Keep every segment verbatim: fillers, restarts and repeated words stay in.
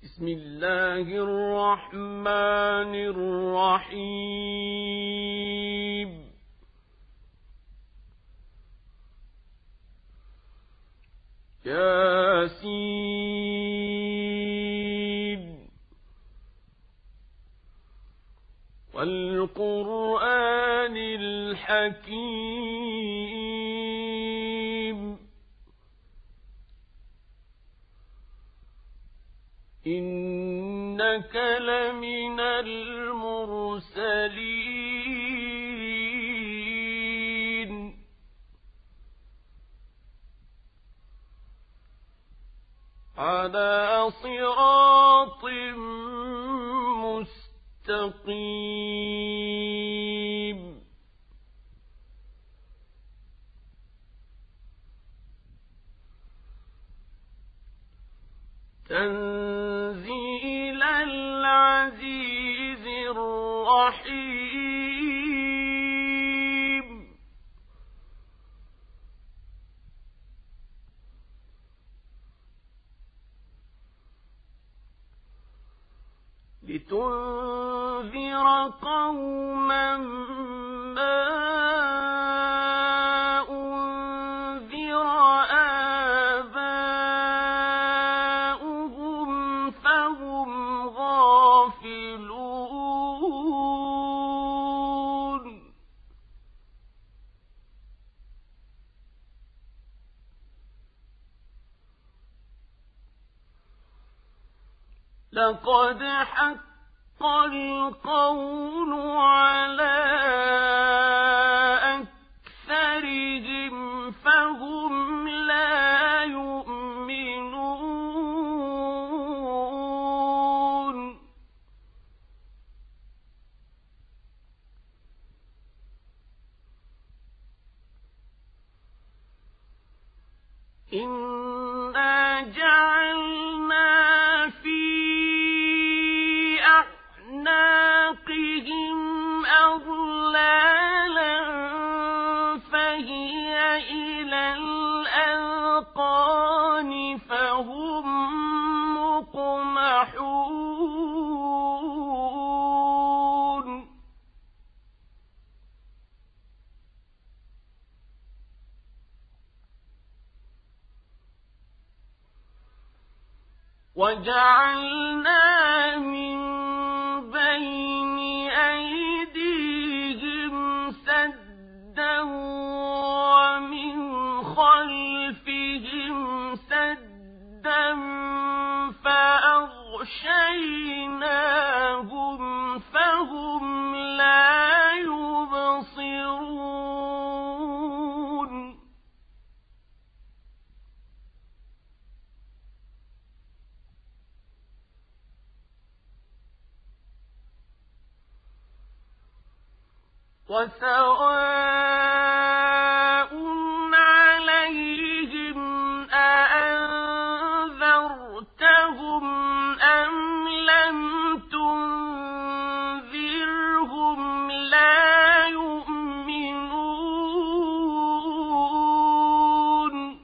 بسم الله الرحمن الرحيم ياسين والقرآن الحكيم إنك لمن المرسلين على صراط مستقيم تنزيل العزيز الرحيم لتنذر قوما ما أنذر آباؤهم فهم غافلون لقد حق القول على أكثرهم فهم لا يؤمنون إنا جعلنا أعناقهم أغلالا فهي إلى الأذقان فهم مقمحون وجعلنا من بين أيديهم سدا ومن خلفهم سدا فأغشيناهم فهم لا يبصرون وسواء عليهم أأنذرتهم أم لم تنذرهم لا يؤمنون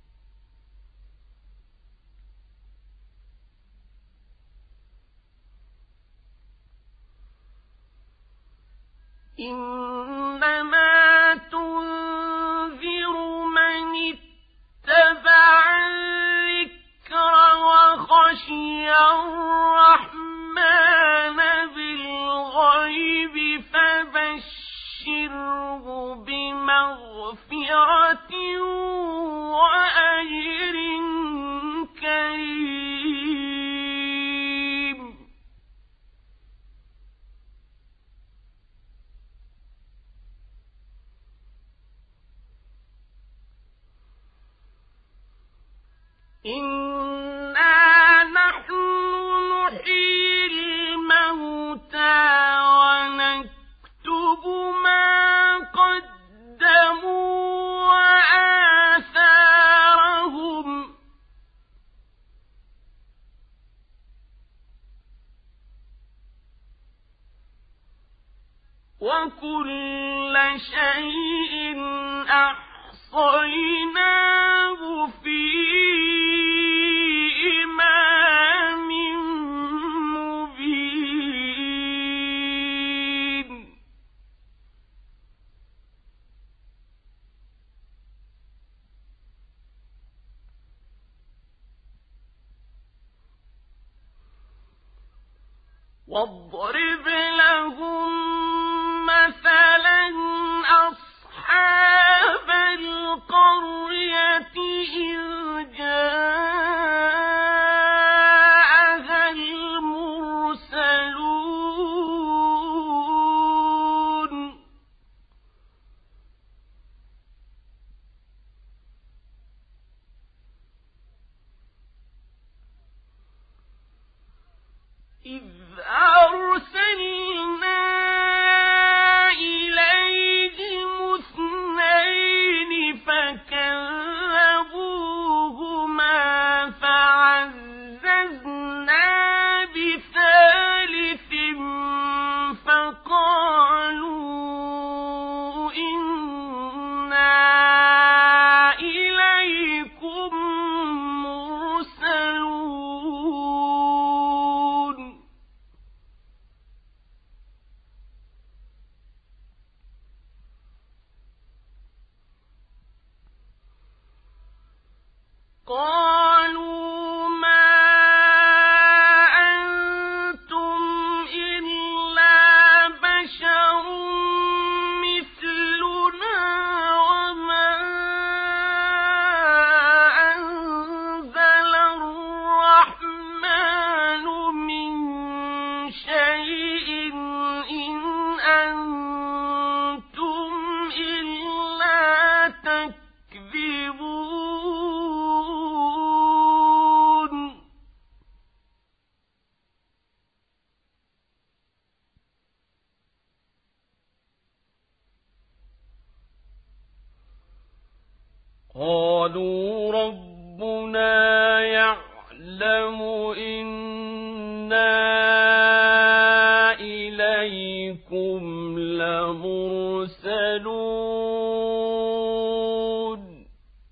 إنما تنذر من اتبع الذكر وخشي الرحمن بالغيب فبشره بمغفرة وأجر كريم إنا نحن نحيي الموتى ونكتب ما قدموا وآثارهم وكل شيء أحصيناه في إمام واضرب لهم مثلا أصحاب القرية إذ جاءها المرسلون إذ أرسلنا إليهم اثنين فكذبوهما فعززنا بثالث فقالوا إنا إليكم مرسلون قالوا ما أنتم إلا بشر مثلنا وما أنزل الرحمن من شيء إن أنتم إلا تكذبون قالوا ربنا يعلم إنا إليكم لمرسلون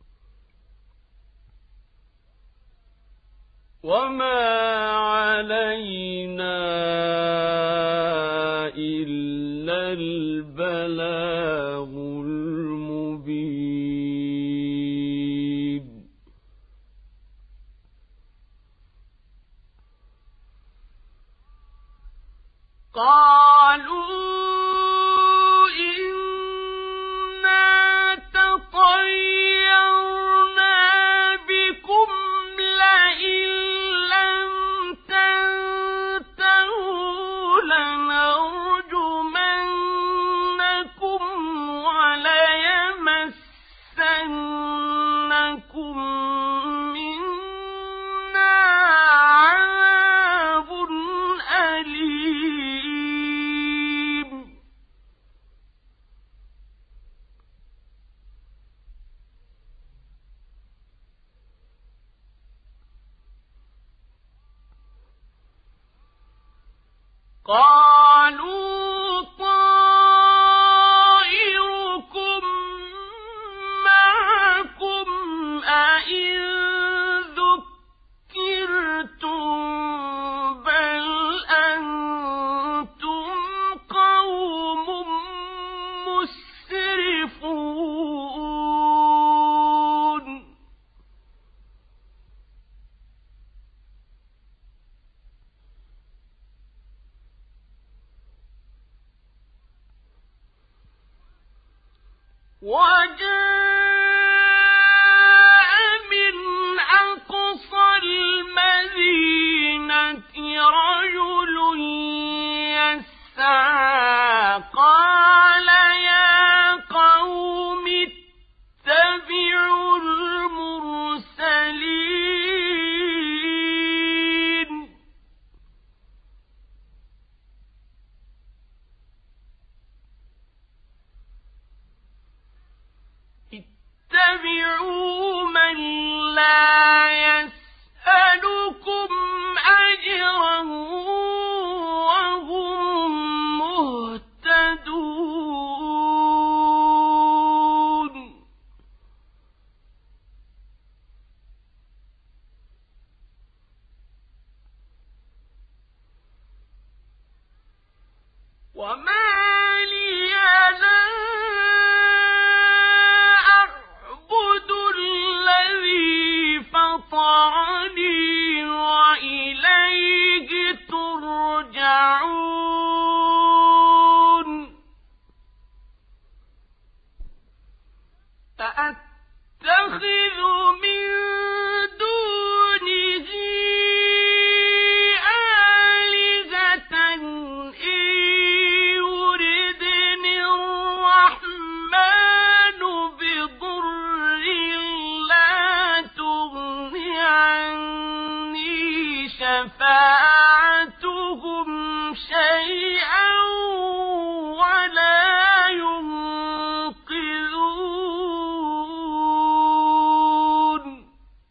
وما علينا إلا البلاغ المبين قالوا إنا تطيرنا بكم لئن لم تنتهوا لنرجمنكم وليمسنكم منا عذاب أليم قالوا طائركم معكم أئن ذكرتم بل أنتم قوم مسرفون وجاء من أقصى المدينة رجل يسعى قال يا قوم اتبعوا المرسلين شفاعتهم شيئا ولا ينقذون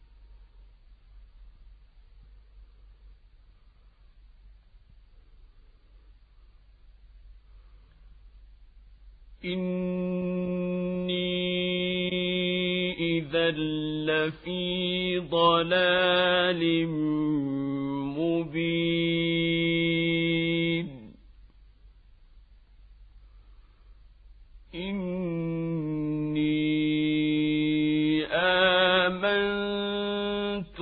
إني إذا لفي ضلال مبين إني آمنت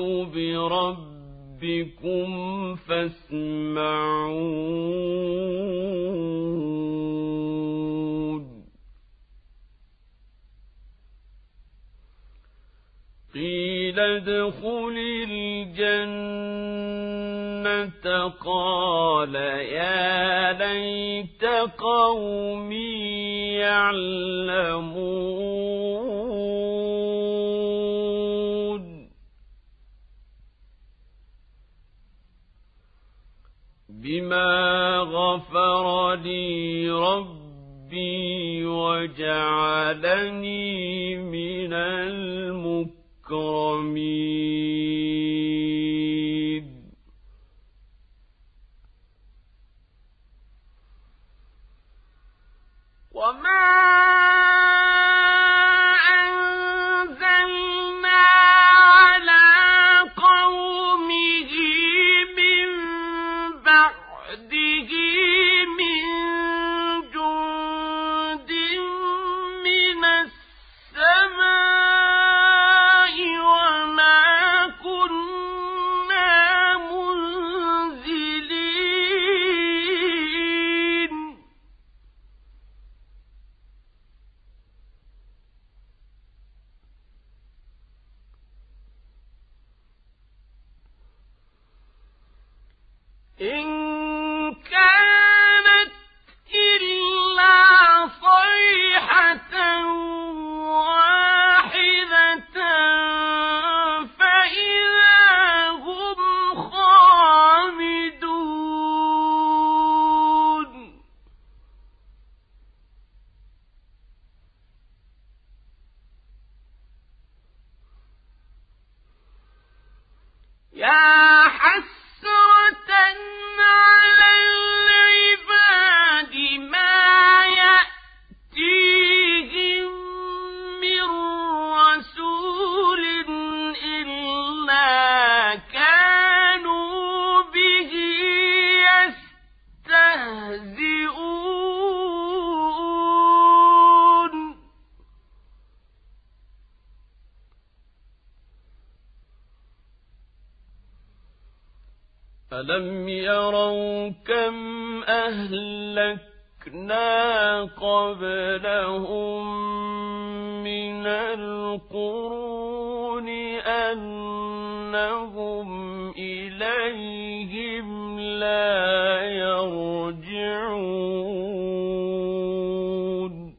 بربكم فاسمعون قيل ادخل الجنة قال يا ليت قومي يعلمون بما غفر لي ربي وجعلني من المكرمين وما أنزلنا على قومه من بعده من جند من السماء وما كنا منزلين إن كانت إلا صيحة واحدة فإذا هم خامدون يا حسرة على العباد ما يأتيهم من رسول إلا كانوا به يستهزئون ألم يروا كم أهلكنا قبلهم من القرون أنهم إليهم لا يرجعون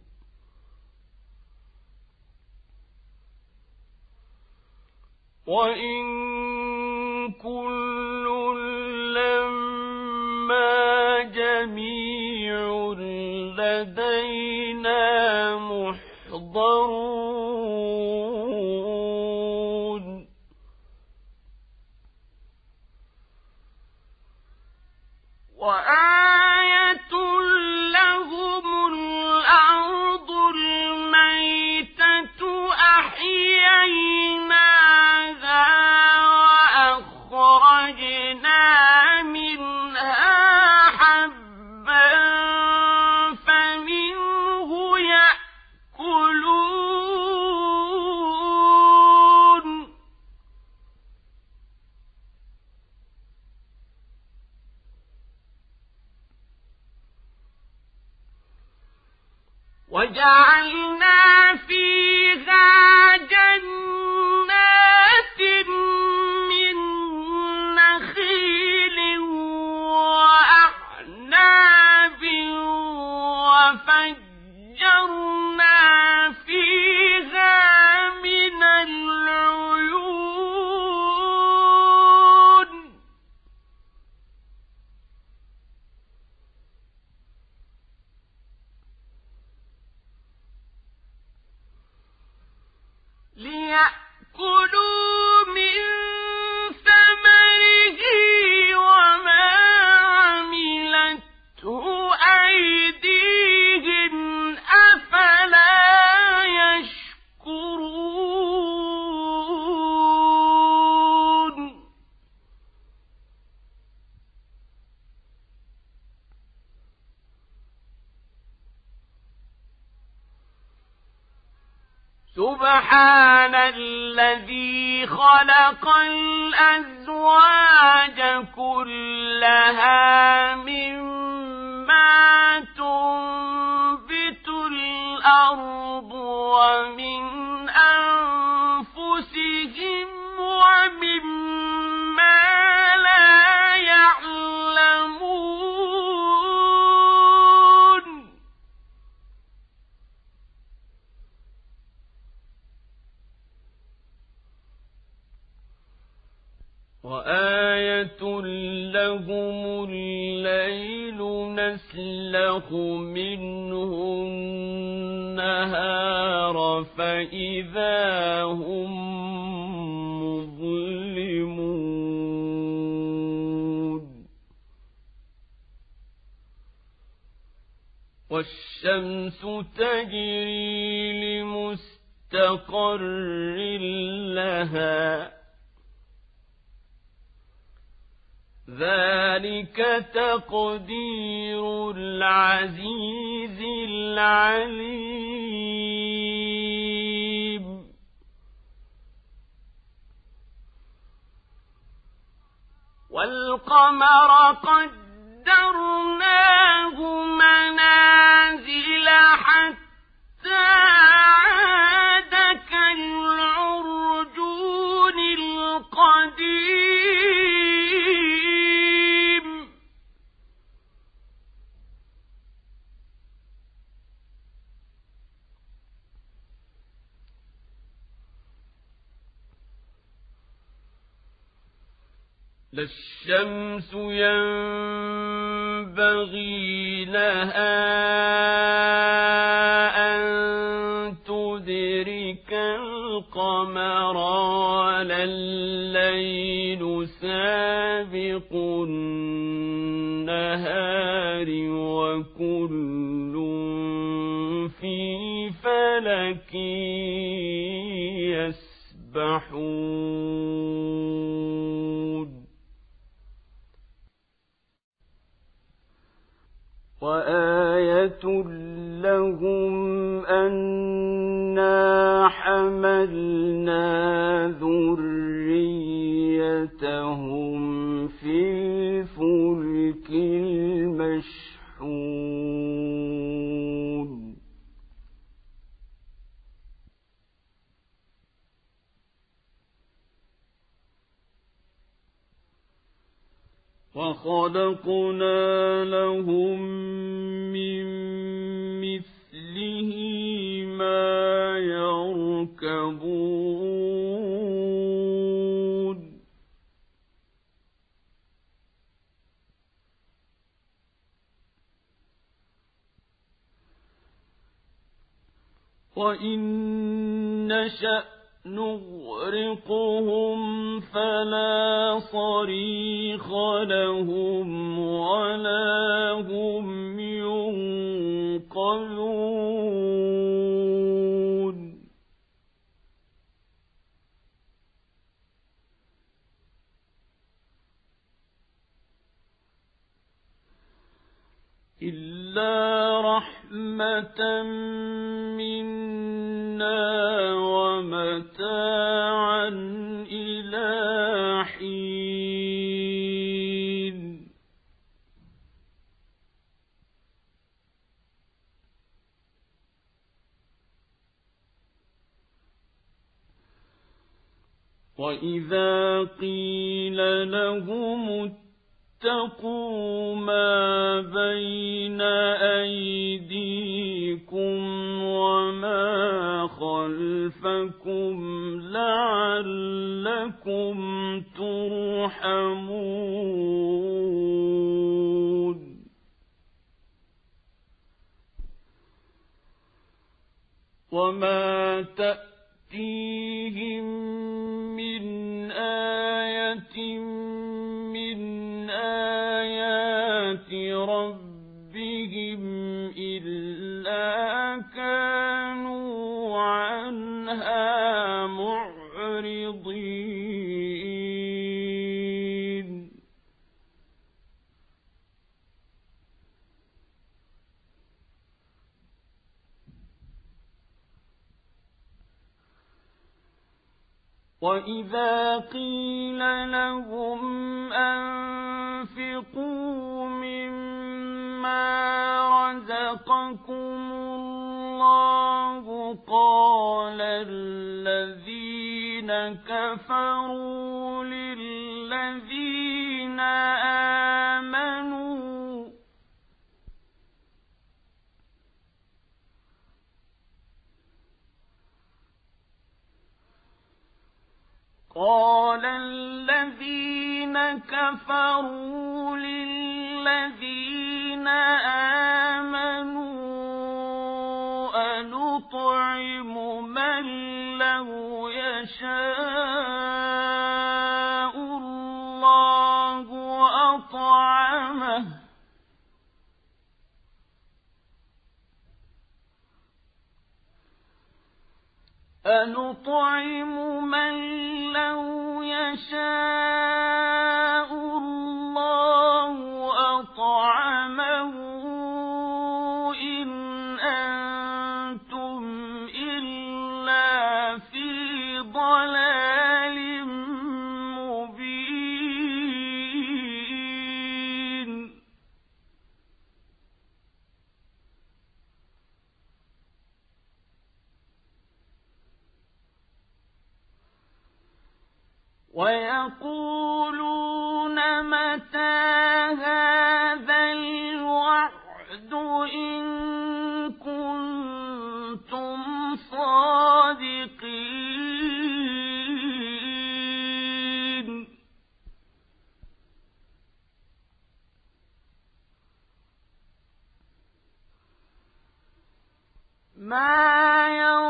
وإن كل لما جميع لدينا محضرون وآية لهم الأرض الميتة أحييناها وأخرجنا منها حبا فمنه يأكلون وجعلنا فيها جنات من نخيل وأعناب وفجرنا فيها من العيون سبحان الذي خلق الأزواج كلها مما تنبت الأرض ومن أنفسهم ومما لا يعلمون وآية لهم الليل نسلخ منه النهار فإذا هم مظلمون والشمس تجري لمستقر لها ذلك تقدير العزيز العليم والقمر قدرناه منازل حتى عاد كالعرجون القديم لا الشمس ينبغي لها أن تدرك القمر ولا الليل سابق النهار وكل في فلك يسبحون وآية لهم أنا حملنا ذريتهم في الفلك المشحون وخلقنا لهم من مثله ما يركبون وإن نشأ نغرقهم فلا صريخ لهم ولا هم ينقذون إلا رحمة منا ومتاعا إلى حين وإذا قيل لهم اتقوا ما بين أيديكم وما خلفكم لعلكم ترحمون وما تأتيهم من آية من آيات ربهم إلا كانوا عنها معرضين وإذا قيل لهم أنفقوا مما رزقكم الله قال الذين كفروا للذين آمنوا قال الذين كفروا للذين آمنوا أنطعم من لو يشاء الله أطعمه أنطعم من لو يشاء الله أطعمه إن أنتم إلا في ضلال مبين ويقولون متى هذا الوعد إن كنتم صادقين ما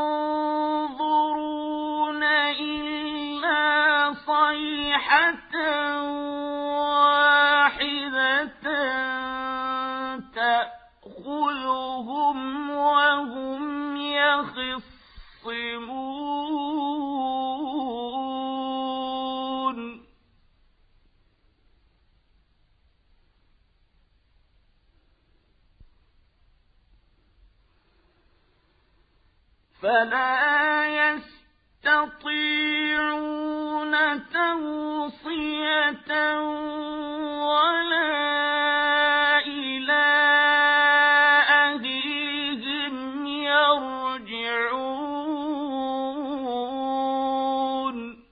ينظرون إلا صيحة واحدة تأخذهم وهم يخصمون فلا يستطيعون توصية ولا إلى أهلهم يرجعون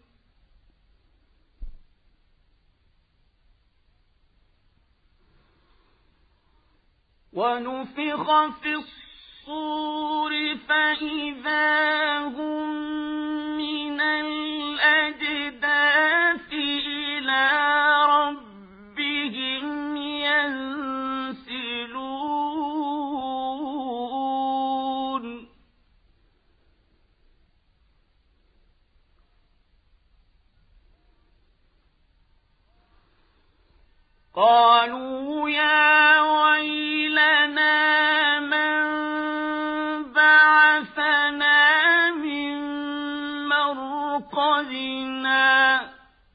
ونفخ في الصور فإذا هم من الأجداث إلى ربهم ينسلون قالوا يا ويلنا من بعثنا من مرقدنا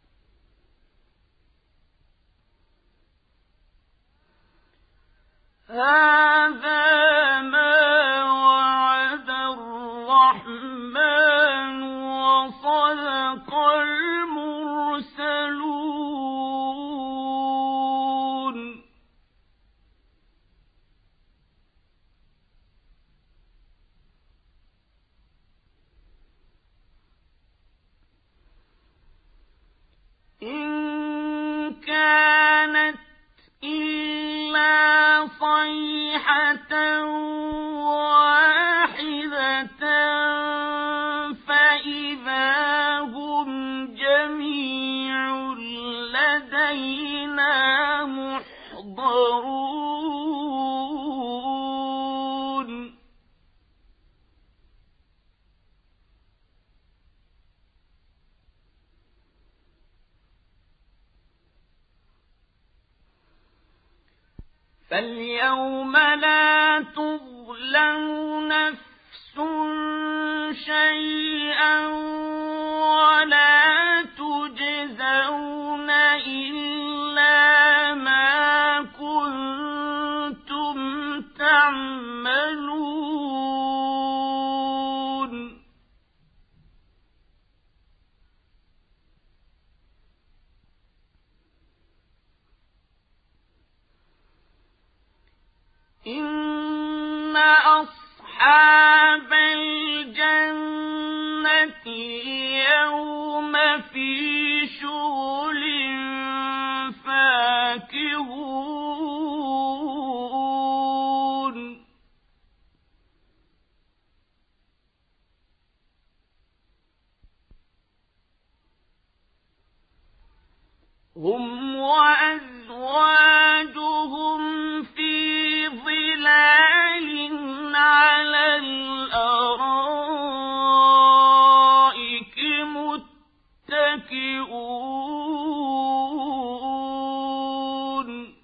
هذا ما وعد الرحمن وصدق المرسلون إن كانت إلا صيحة واحدة فإذا هم جميع لدينا محضرون فاليوم لا تظلم نفس شيئا ولا تجزون إلا ما كنتم تعملون لفي شغل فاكهون هم وأزواجهم في ظلال على الأرائك متكئون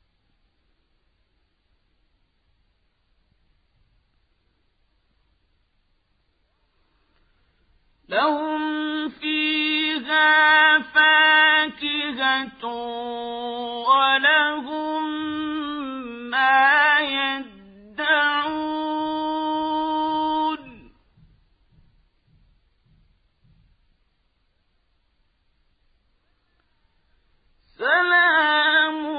لهم فيها فاكهة ولهم ما يدعون سلام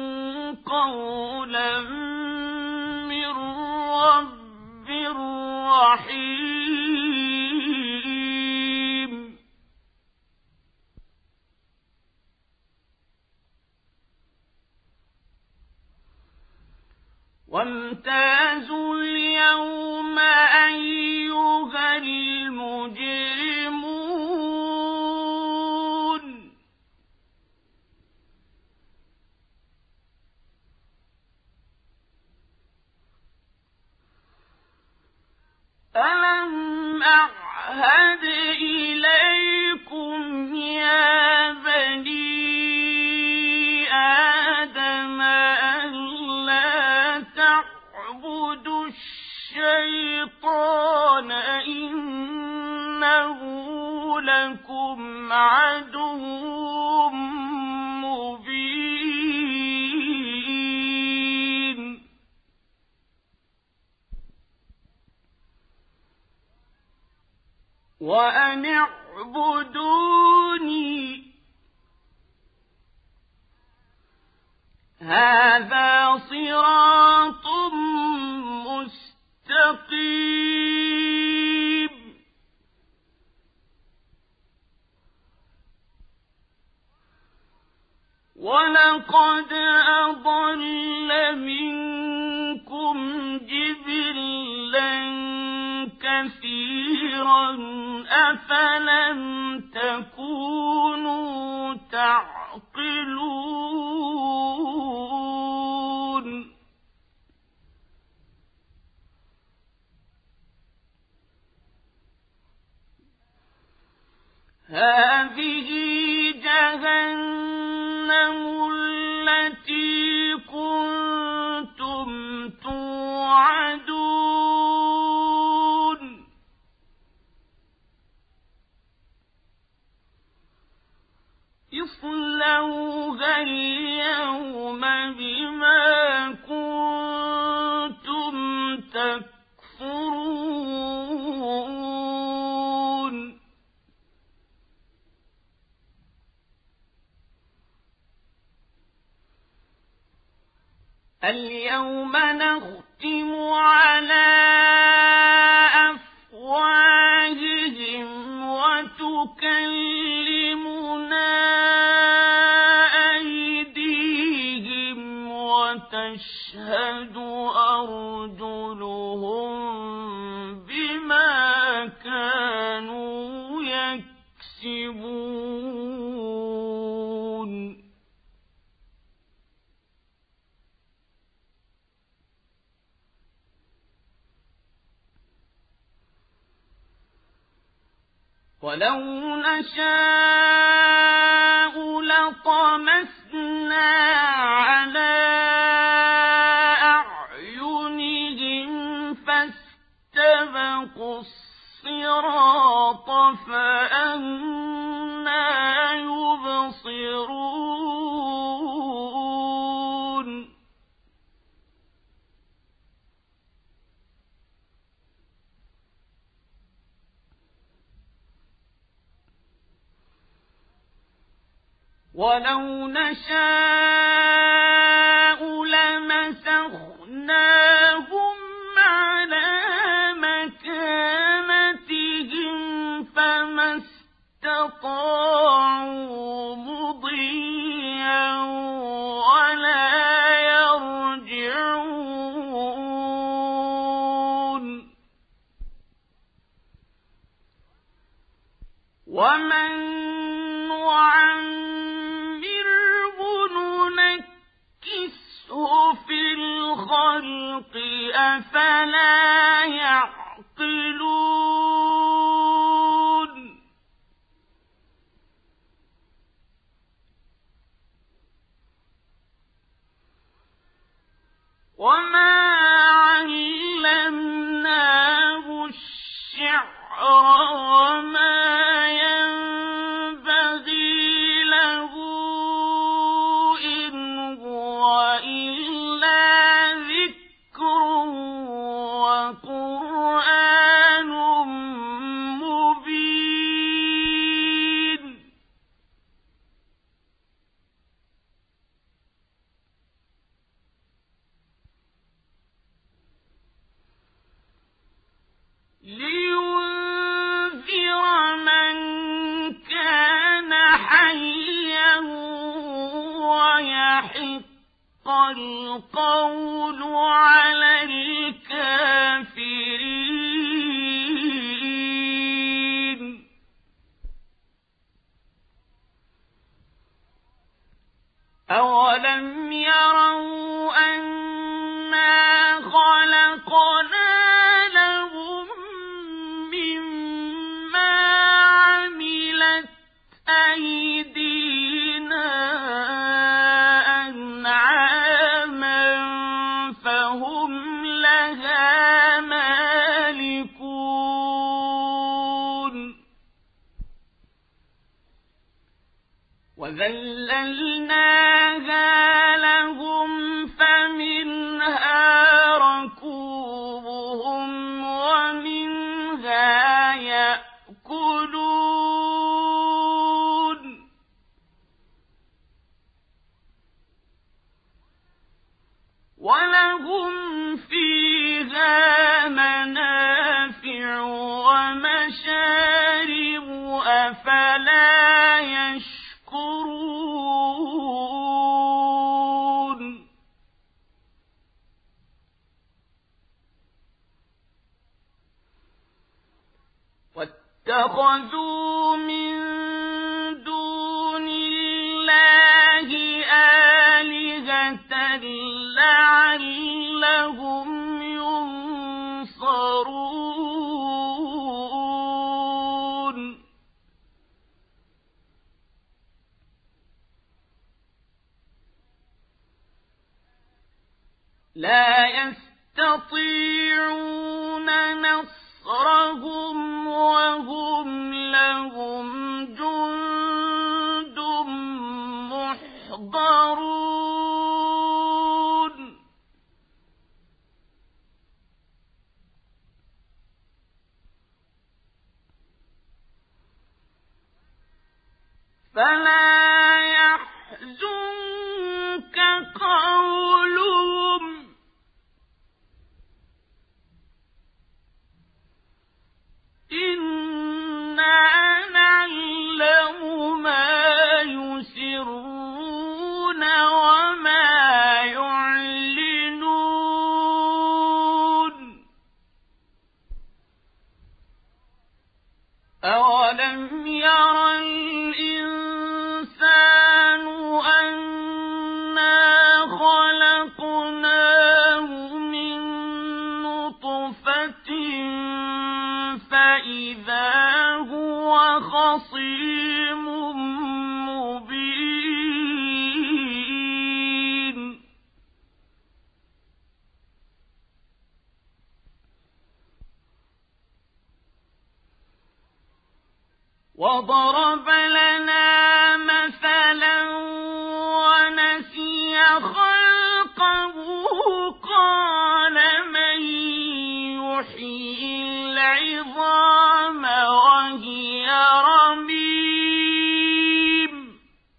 قولا من رب رحيم وامتازوا اليوم أيها المجرمون ألم أعهد إليكم يا بني آدم ألا تعبدوا الشيطان إنه لكم عدو مبين وأن اعبدوني هذا صراط مستقيم ولقد أضل منكم جبلا كثيرا أفلم تكونوا تعقلون هذه جهنم التي كنتم توعدون اصلوها اليوم بما كنتم تكفرون اليوم نختم على أفواههم وتكلمنا أيديهم وتشهد أرجلهم بما كانوا يكسبون ولو نشاء لطمسنا على أعينهم فاستبقوا الصراط فأنى يبصرون ولو نشاء لمسخناهم على مكانتهم فما استطاعوا أفلا يعقلون وما علمناه الشعر وما ينبغي له إن هو إلا ذكر وقرآن مبين لينذر من كان حيا ويحق القول على الكافرين أولم يروا أنا خلقنا لهم مما عملت أيدينا أنعاما فهم لها مالكون وذللناها لهم فمنها ركوبهم ومنها يأكلون ولهم فيها منافع ومشارب أفلا يشكرون واتخذوا من دون الله آلهة لعلهم ينصرون لا يستطيعون نصرهم وهم لهم جند محضرون فلا يحزنك قولهم إنا نعلم ما يسرون وما يعلنون أولم ير الإنسان أنا خلقناه من نطفة فإذا هو خصيم مبين وضرب لنا مثلا ونسي خلقه قال من يحيي العظام وهي رميم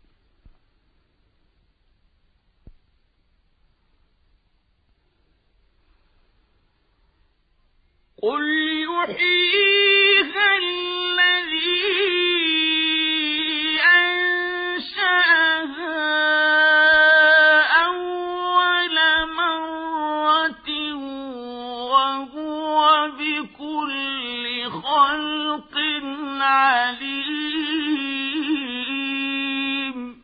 قل يحييها الذي أنشأها أول مرة وهو بكل خلق عليم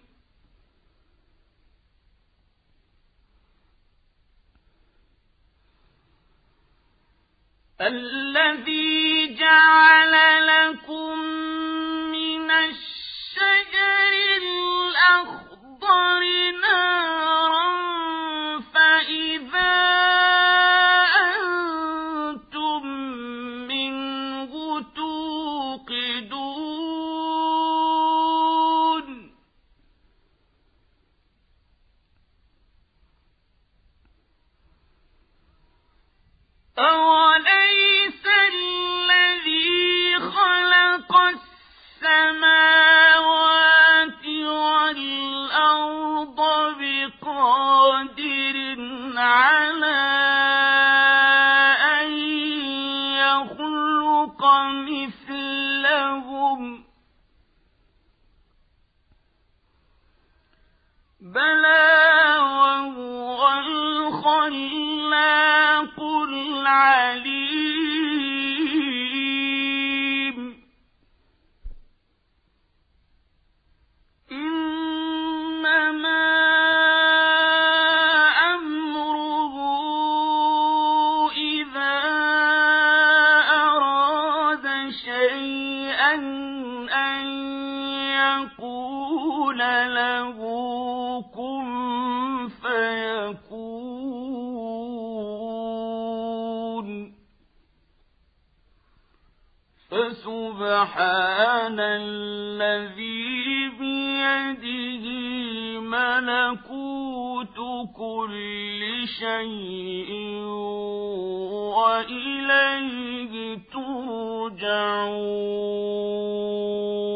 الذي جعل لكم من الشجر الأخضر نارا فإذا أنتم منه توقدون أوليس الذي خلق السماوات والأرض بقادر على أن يخلق مثلهم بلى وهو الخلاق العليم إنما أمره إذا أراد شيئا أن يقول له كن فيكون فسبحان الذي بيده ملكوت كل شيء وإليه ترجعون.